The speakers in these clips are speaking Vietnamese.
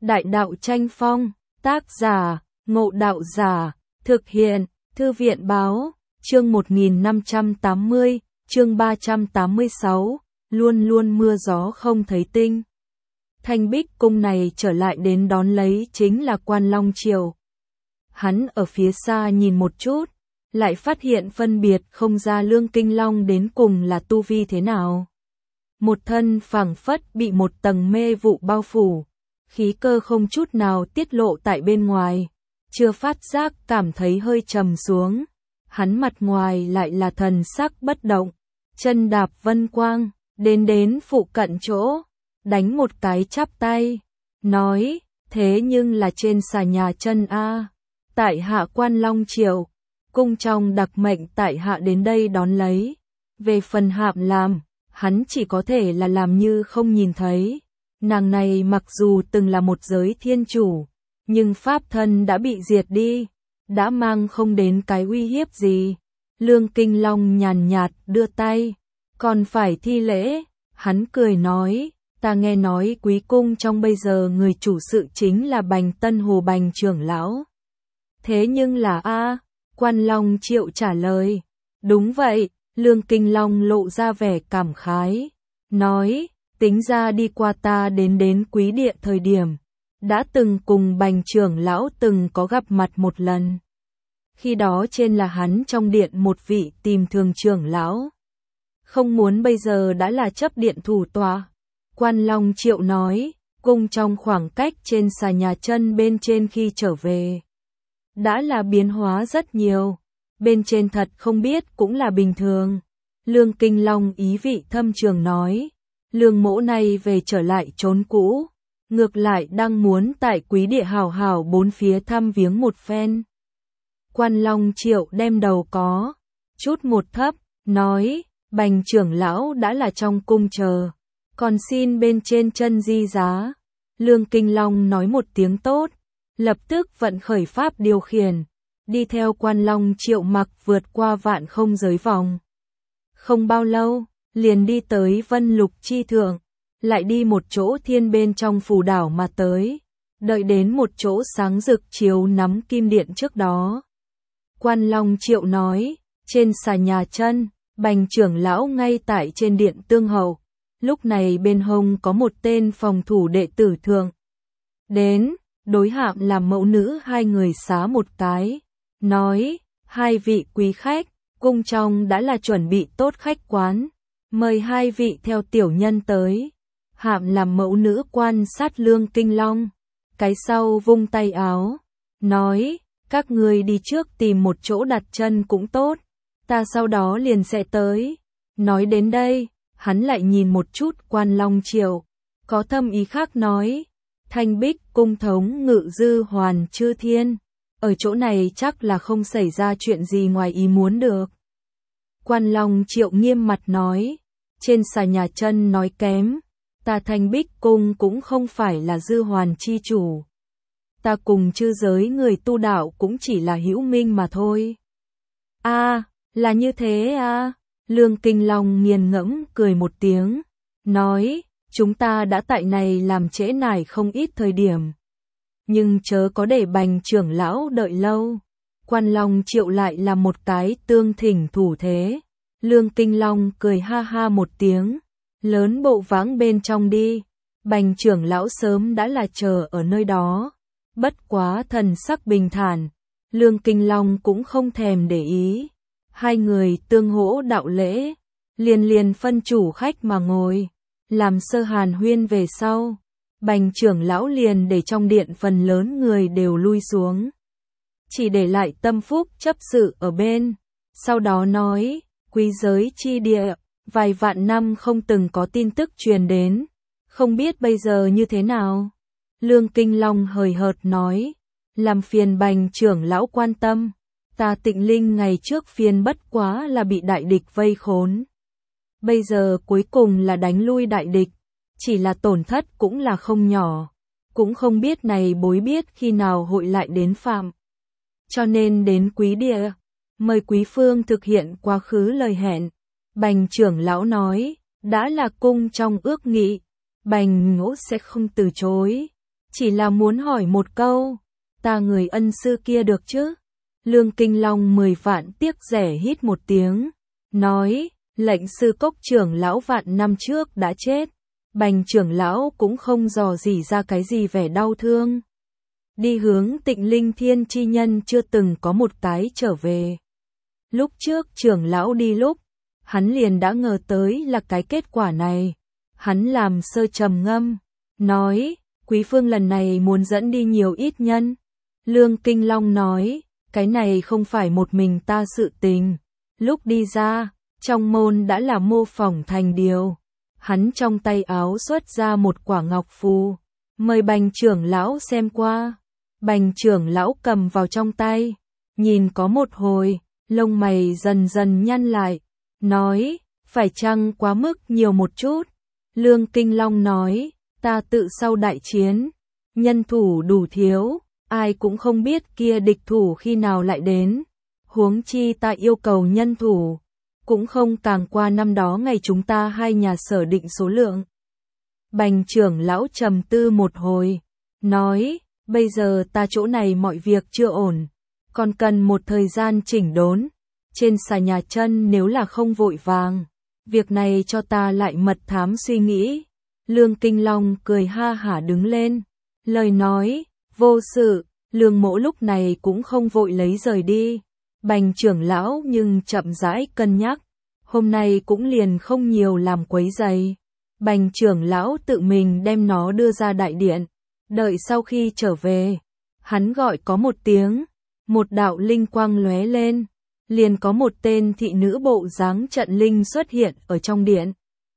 Đại đạo tranh phong, tác giả, Ngộ Đạo Giả, thực hiện, Thư viện báo, chương 1580, chương 386, luôn luôn mưa gió không thấy tinh. Thanh Bích Cung này trở lại đến đón lấy chính là Quan Long Triều. Hắn ở phía xa nhìn một chút, lại phát hiện phân biệt không ra Lương Kinh Long đến cùng là tu vi thế nào. Một thân phảng phất bị một tầng mê vụ bao phủ, khí cơ không chút nào tiết lộ tại bên ngoài, chưa phát giác cảm thấy hơi trầm xuống. Hắn mặt ngoài lại là thần sắc bất động, chân đạp vân quang, đến phụ cận chỗ, đánh một cái chắp tay, nói, thế nhưng là trên xà nhà chân a, tại hạ Quan Long Triều, cung trong đặc mệnh tại hạ đến đây đón lấy. Về phần Hạm Làm, hắn chỉ có thể là làm như không nhìn thấy. Nàng này mặc dù từng là một giới thiên chủ, nhưng pháp thân đã bị diệt đi, đã mang không đến cái uy hiếp gì. Lương Kinh Long nhàn nhạt đưa tay, còn phải thi lễ. Hắn cười nói, ta nghe nói quý cung trong bây giờ người chủ sự chính là Bành Tân Hồ Bành trưởng lão. Thế nhưng là Quan Long Triệu trả lời, đúng vậy. Lương Kinh Long lộ ra vẻ cảm khái, nói, tính ra đi qua ta đến Quý Địa thời điểm, đã từng cùng Bành trưởng lão từng có gặp mặt một lần. Khi đó trên là hắn trong điện một vị tìm thường trưởng lão. Không muốn bây giờ đã là chấp điện thủ tọa. Quan Long Triệu nói, cung trong khoảng cách trên xà nhà chân bên trên khi trở về, đã là biến hóa rất nhiều. Bên trên thật không biết cũng là bình thường. Lương Kinh Long ý vị thâm trường nói, Lương mỗ này về trở lại chốn cũ, ngược lại đang muốn tại Quý Địa hảo hảo bốn phía thăm viếng một phen. Quan Long Triệu đem đầu có chút một thấp, nói, Bành trưởng lão đã là trong cung chờ, còn xin bên trên chân di giá. Lương Kinh Long nói một tiếng tốt, lập tức vận khởi pháp điều khiển, đi theo Quan Long Triệu mặc vượt qua vạn không giới vòng. Không bao lâu, liền đi tới Vân Lục Chi Thượng, lại đi một chỗ thiên bên trong phù đảo mà tới, đợi đến một chỗ sáng rực chiếu nắm kim điện trước đó. Quan Long Triệu nói, trên xà nhà chân, Bành trưởng lão ngay tại trên điện tương hậu, lúc này bên hông có một tên phòng thủ đệ tử thượng. Đến, đối Hạm làm mẫu nữ hai người xá một cái, nói, hai vị quý khách, cung trong đã là chuẩn bị tốt khách quán, mời hai vị theo tiểu nhân tới. Hạm làm mẫu nữ quan sát Lương Kinh Long, cái sau vung tay áo, nói, các người đi trước tìm một chỗ đặt chân cũng tốt, ta sau đó liền sẽ tới. Nói đến đây, hắn lại nhìn một chút Quan Long Triều, có thâm ý khác nói, Thanh Bích cung thống ngự dư hoàn chư thiên, ở chỗ này chắc là không xảy ra chuyện gì ngoài ý muốn được. Quan Long Triệu nghiêm mặt nói, trên xà nhà chân nói kém, ta Thanh Bích cung cũng không phải là dư hoàn chi chủ. Ta cùng chư giới người tu đạo cũng chỉ là hữu minh mà thôi. Là như thế Lương Kinh Long nghiền ngẫm cười một tiếng, nói, chúng ta đã tại này làm trễ nải không ít thời điểm, nhưng chớ có để Bành trưởng lão đợi lâu. Quan Long Triệu lại là một cái tương thỉnh thủ thế. Lương Kinh Long cười ha ha một tiếng, lớn bộ vãng bên trong đi. Bành trưởng lão sớm đã là chờ ở nơi đó, bất quá thần sắc bình thản, Lương Kinh Long cũng không thèm để ý. Hai người tương hỗ đạo lễ, liền phân chủ khách mà ngồi, làm sơ hàn huyên về sau. Bành trưởng lão liền để trong điện phần lớn người đều lui xuống, chỉ để lại Tâm Phúc chấp sự ở bên. Sau đó nói, quý giới chi địa, vài vạn năm không từng có tin tức truyền đến, không biết bây giờ như thế nào. Lương Kinh Long hời hợt nói, làm phiền Bành trưởng lão quan tâm, ta Tịnh Linh ngày trước phiền bất quá là bị đại địch vây khốn. Bây giờ cuối cùng là đánh lui đại địch, chỉ là tổn thất cũng là không nhỏ, cũng không biết này bối biết khi nào hội lại đến phạm. Cho nên đến Quý Địa, mời quý phương thực hiện quá khứ lời hẹn. Bành trưởng lão nói, đã là cung trong ước nghị, Bành Ngỗ sẽ không từ chối. chỉ là muốn hỏi một câu, ta người ân sư kia được chứ? Lương Kinh Long 10 vạn tiếc rẻ hít một tiếng, nói, lệnh sư Cốc trưởng lão vạn năm trước đã chết, Bành trưởng lão cũng không dò dỉ ra cái gì vẻ đau thương. Đi hướng Tịnh Linh Thiên chi nhân chưa từng có một cái trở về. Lúc trước trưởng lão đi lúc, hắn liền đã ngờ tới là cái kết quả này. Hắn làm sơ trầm ngâm, nói, Quý Phương lần này muốn dẫn đi nhiều ít nhân. Lương Kinh Long nói, cái này không phải một mình ta sự tình. Lúc đi ra, trong môn đã là mô phỏng thành điều. Hắn trong tay áo xuất ra một quả ngọc phù, mời Bành trưởng lão xem qua. Bành trưởng lão cầm vào trong tay, nhìn có một hồi, lông mày dần dần nhăn lại, nói, phải chăng quá mức nhiều một chút? Lương Kinh Long nói, ta tự sau đại chiến, nhân thủ đủ thiếu, ai cũng không biết kia địch thủ khi nào lại đến. Huống chi ta yêu cầu nhân thủ, cũng không càng qua năm đó ngày chúng ta hai nhà sở định số lượng. Bành trưởng lão trầm tư một hồi, nói, bây giờ ta chỗ này mọi việc chưa ổn, còn cần một thời gian chỉnh đốn. Trên xà nhà chân nếu là không vội vàng, việc này cho ta lại mật thám suy nghĩ. Lương Kinh Long cười ha hả đứng lên, lời nói, vô sự. Lương Mỗ lúc này cũng không vội lấy rời đi. Bành trưởng lão nhưng chậm rãi cân nhắc, hôm nay cũng liền không nhiều làm quấy rầy. Bành trưởng lão tự mình đem nó đưa ra đại điện, đợi sau khi trở về, hắn gọi có một tiếng, một đạo linh quang lóe lên, liền có một tên thị nữ bộ dáng trận linh xuất hiện ở trong điện.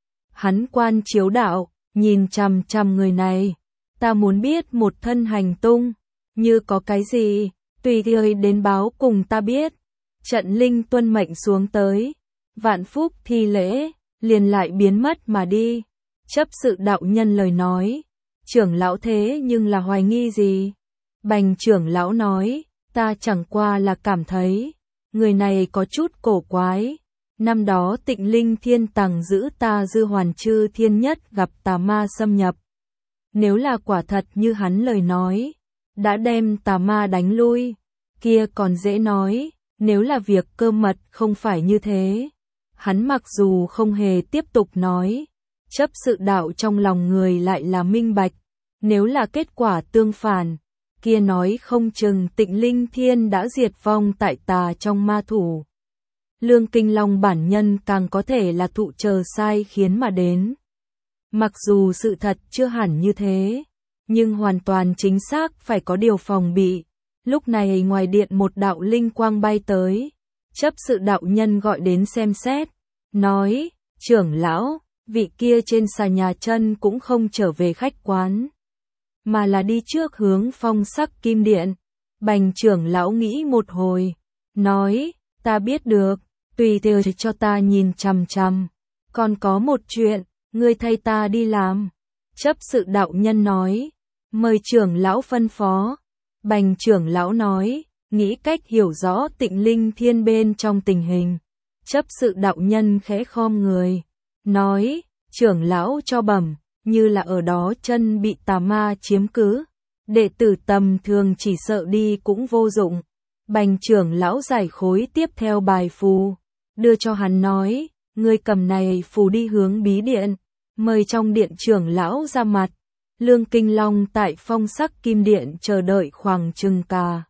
Hắn quan chiếu đạo, nhìn chằm chằm người này, ta muốn biết một thân hành tung, như có cái gì, tùy thời đến báo cùng ta biết. Trận linh tuân mệnh xuống tới, vạn phúc thi lễ, liền lại biến mất mà đi. Chấp sự đạo nhân lời nói, trưởng lão thế nhưng là hoài nghi gì? Bành trưởng lão nói, ta chẳng qua là cảm thấy, người này có chút cổ quái. Năm đó Tịnh Linh Thiên Tàng giữ ta Dư Hoàn Chư Thiên Nhất gặp tà ma xâm nhập. Nếu là quả thật như hắn lời nói, đã đem tà ma đánh lui, kia còn dễ nói, nếu là việc cơ mật không phải như thế. Hắn mặc dù không hề tiếp tục nói, chấp sự đạo trong lòng người lại là minh bạch, nếu là kết quả tương phản, kia nói không chừng Tịnh Linh Thiên đã diệt vong tại tà trong ma thủ. Lương Kinh Long bản nhân càng có thể là thụ chờ sai khiến mà đến. Mặc dù sự thật chưa hẳn như thế, nhưng hoàn toàn chính xác phải có điều phòng bị. Lúc này ngoài điện một đạo linh quang bay tới, chấp sự đạo nhân gọi đến xem xét, nói, trưởng lão, vị kia trên xà nhà chân cũng không trở về khách quán, mà là đi trước hướng Phong Sắc Kim Điện. Bành trưởng lão nghĩ một hồi, nói, ta biết được, tùy theo cho ta nhìn chằm chằm, còn có một chuyện, ngươi thay ta đi làm. Chấp sự đạo nhân nói, mời trưởng lão phân phó. Bành trưởng lão nói, nghĩ cách hiểu rõ Tịnh Linh Thiên bên trong tình hình. Chấp sự đạo nhân khẽ khom người, nói, trưởng lão cho bẩm, như là ở đó chân bị tà ma chiếm cứ, đệ tử tầm thường chỉ sợ đi cũng vô dụng. Bành trưởng lão giải khối tiếp theo bài phù, đưa cho hắn nói, ngươi cầm này phù đi hướng bí điện, mời trong điện trưởng lão ra mặt. Lương Kinh Long tại Phong Sắc Kim Điện chờ đợi khoảng chừng cả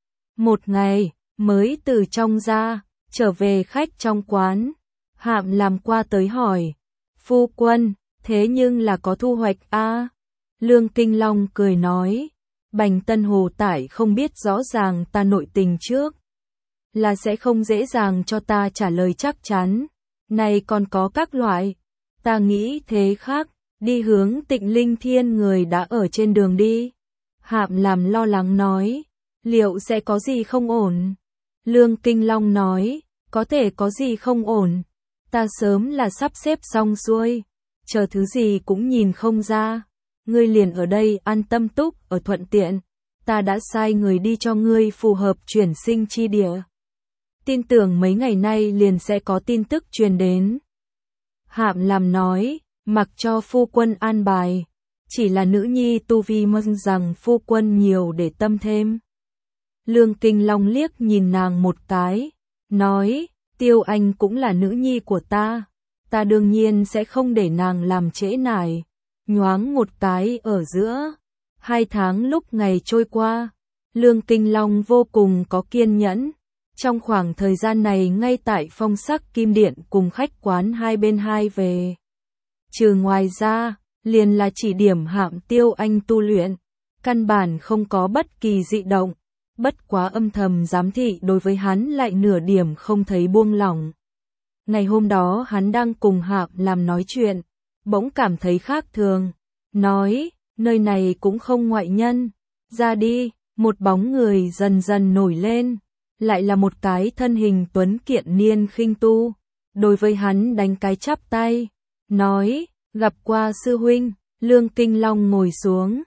một ngày, mới từ trong ra, trở về khách trong quán. Hạm làm qua tới hỏi, phu quân, thế nhưng là có thu hoạch a? Lương Kinh Long cười nói, Bành Tân Hồ Tải không biết rõ ràng ta nội tình trước, là sẽ không dễ dàng cho ta trả lời chắc chắn. Này còn có các loại, ta nghĩ thế khác. Đi hướng Tịnh Linh Thiên người đã ở trên đường đi. Hạm làm lo lắng nói, liệu sẽ có gì không ổn? Lương Kinh Long nói, có thể có gì không ổn. Ta sớm là sắp xếp xong xuôi, chờ thứ gì cũng nhìn không ra. Ngươi liền ở đây an tâm túc ở thuận tiện. Ta đã sai người đi cho ngươi phù hợp chuyển sinh chi địa. Tin tưởng mấy ngày nay liền sẽ có tin tức truyền đến. Hạm làm nói, mặc cho phu quân an bài. chỉ là nữ nhi tu vi mong rằng phu quân nhiều để tâm thêm. Lương Kinh Long liếc nhìn nàng một cái, nói, Tiêu Anh cũng là nữ nhi của ta đương nhiên sẽ không để nàng làm trễ nải. Nhoáng một cái ở giữa, 2 tháng lúc ngày trôi qua, Lương Kinh Long vô cùng có kiên nhẫn. Trong khoảng thời gian này ngay tại Phong Sắc Kim Điện cùng khách quán hai bên hai về. Trừ ngoài ra, liền là chỉ điểm Hạm Tiêu Anh tu luyện, căn bản không có bất kỳ dị động, bất quá âm thầm giám thị đối với hắn lại nửa điểm không thấy buông lỏng. Ngày hôm đó hắn đang cùng Hạm làm nói chuyện, bỗng cảm thấy khác thường, nói, nơi này cũng không ngoại nhân, ra đi, một bóng người dần dần nổi lên, lại là một cái thân hình tuấn kiện niên khinh tu, đối với hắn đánh cái chắp tay, nói, gặp qua sư huynh. Lương Kinh Long ngồi xuống,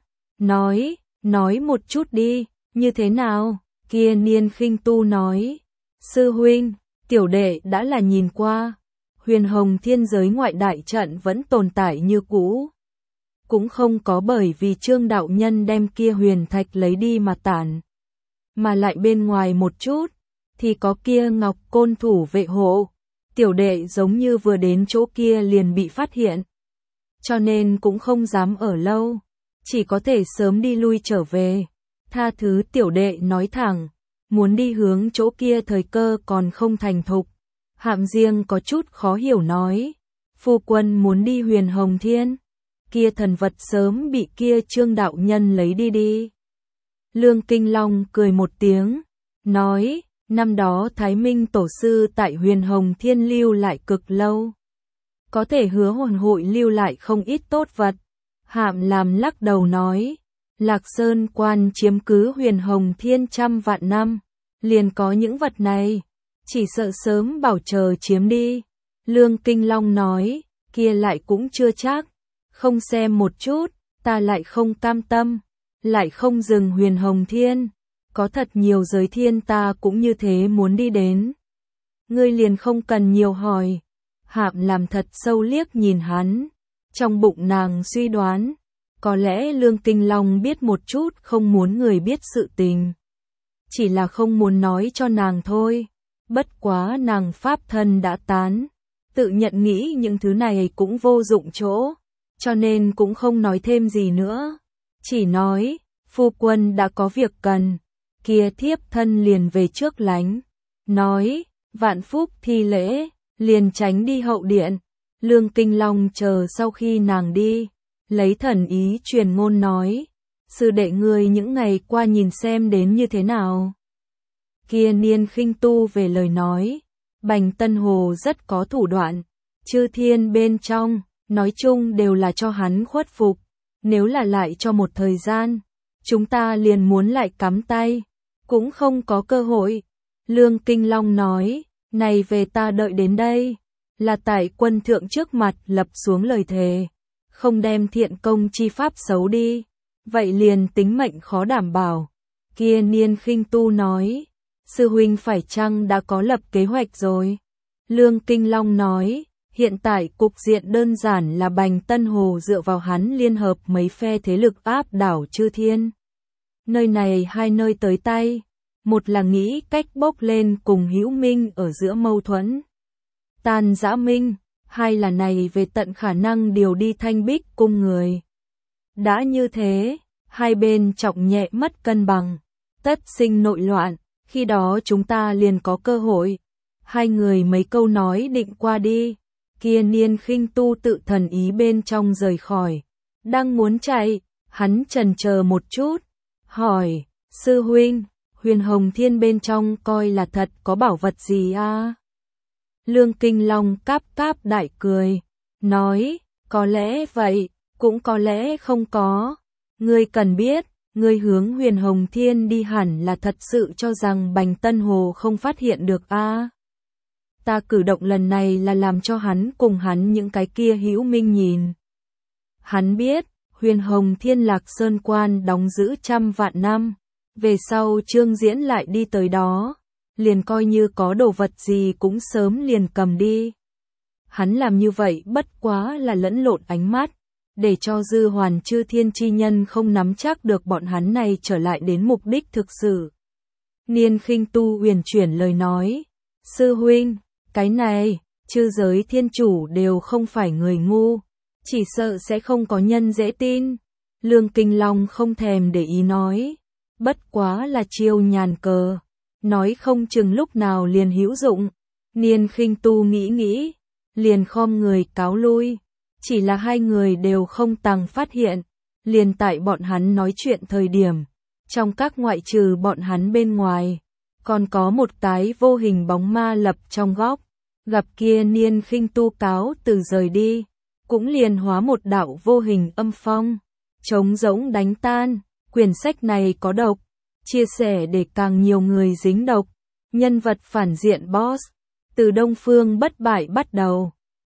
nói một chút đi, như thế nào? Kia niên khinh tu nói, sư huynh, tiểu đệ đã là nhìn qua, Huyền Hồng Thiên giới ngoại đại trận vẫn tồn tại như cũ, cũng không có bởi vì Trương đạo nhân đem kia huyền thạch lấy đi mà tản, mà lại bên ngoài một chút thì có kia Ngọc Côn thủ vệ hộ, tiểu đệ giống như vừa đến chỗ kia liền bị phát hiện, cho nên cũng không dám ở lâu, chỉ có thể sớm đi lui trở về. Tha thứ tiểu đệ nói thẳng, muốn đi hướng chỗ kia thời cơ còn không thành thục. Hạm Riêng có chút khó hiểu nói, phu quân muốn đi Huyền Hồng Thiên, kia thần vật sớm bị kia Trương đạo nhân lấy đi. Lương Kinh Long cười một tiếng, nói, năm đó Thái Minh tổ sư tại Huyền Hồng Thiên lưu lại cực lâu, có thể hứa hồn hội lưu lại không ít tốt vật. Hạm làm lắc đầu nói, Lạc Sơn quan chiếm cứ Huyền Hồng Thiên trăm vạn năm, liền có những vật này, chỉ sợ sớm bảo chờ chiếm đi. Lương Kinh Long nói, kia lại cũng chưa chắc, không xem một chút, ta lại không cam tâm, lại không dừng Huyền Hồng Thiên, có thật nhiều giới thiên ta cũng như thế muốn đi đến. Ngươi liền không cần nhiều hỏi. Hạm làm thật sâu liếc nhìn hắn, trong bụng nàng suy đoán, có lẽ Lương Kinh Long biết một chút không muốn người biết sự tình, chỉ là không muốn nói cho nàng thôi. Bất quá nàng pháp thân đã tán, tự nhận nghĩ những thứ này cũng vô dụng chỗ, cho nên cũng không nói thêm gì nữa, chỉ nói, phu quân đã có việc cần, kia thiếp thân liền về trước lánh, nói, vạn phúc thi lễ, liền tránh đi hậu điện. Lương Kinh Long chờ sau khi nàng đi, lấy thần ý truyền ngôn nói, sư đệ ngươi những ngày qua nhìn xem đến như thế nào. Kia niên khinh tu về lời nói, Bành Tân Hồ rất có thủ đoạn, chư thiên bên trong, nói chung đều là cho hắn khuất phục, nếu là lại cho một thời gian, chúng ta liền muốn lại cắm tay, cũng không có cơ hội. Lương Kinh Long nói, này về ta đợi đến đây, là tại quân thượng trước mặt lập xuống lời thề, không đem thiện công chi pháp xấu đi, vậy liền tính mệnh khó đảm bảo. Kia niên khinh tu nói, sư huynh phải chăng đã có lập kế hoạch rồi? Lương Kinh Long nói, hiện tại cục diện đơn giản là Bành Tân Hồ dựa vào hắn liên hợp mấy phe thế lực áp đảo chư thiên. Nơi này hai nơi tới tay, một là nghĩ cách bốc lên cùng Hữu Minh ở giữa mâu thuẫn, tan rã Minh, hai là này về tận khả năng điều đi Thanh Bích cung người. Đã như thế, hai bên trọng nhẹ mất cân bằng, tất sinh nội loạn, khi đó chúng ta liền có cơ hội. Hai người mấy câu nói định qua đi, kia niên khinh tu tự thần ý bên trong rời khỏi, đang muốn chạy, hắn chần chờ một chút, hỏi, sư huynh, Huyền Hồng Thiên bên trong coi là thật có bảo vật gì à? Lương Kinh Long cáp cáp đại cười, nói, có lẽ vậy, cũng có lẽ không có. Ngươi cần biết, ngươi hướng Huyền Hồng Thiên đi hẳn là thật sự cho rằng Bành Tân Hồ không phát hiện được à? Ta cử động lần này là làm cho hắn cùng hắn những cái kia Hữu Minh nhìn. Hắn biết, Huyền Hồng Thiên Lạc Sơn quan đóng giữ trăm vạn năm, về sau Trương Diễn lại đi tới đó, liền coi như có đồ vật gì cũng sớm liền cầm đi. Hắn làm như vậy bất quá là lẫn lộn ánh mắt, để cho Dư Hoàn Chư Thiên chi nhân không nắm chắc được bọn hắn này trở lại đến mục đích thực sự. Niên Khinh Tu uyển chuyển lời nói, sư huynh, cái này, chư giới thiên chủ đều không phải người ngu, chỉ sợ sẽ không có nhân dễ tin. Lương Kinh Long không thèm để ý nói, bất quá là chiêu nhàn cờ, nói không chừng lúc nào liền hữu dụng. Niên Khinh Tu nghĩ nghĩ, liền khom người cáo lui, chỉ là hai người đều không tàng phát hiện, liền tại bọn hắn nói chuyện thời điểm, trong các ngoại trừ bọn hắn bên ngoài, còn có một cái vô hình bóng ma lập trong góc, gặp kia Niên Khinh Tu cáo từ rời đi, cũng liền hóa một đạo vô hình âm phong, trống rỗng đánh tan. Quyển sách này có độc, chia sẻ để càng nhiều người dính độc. Nhân vật phản diện boss, từ Đông Phương Bất Bại bắt đầu.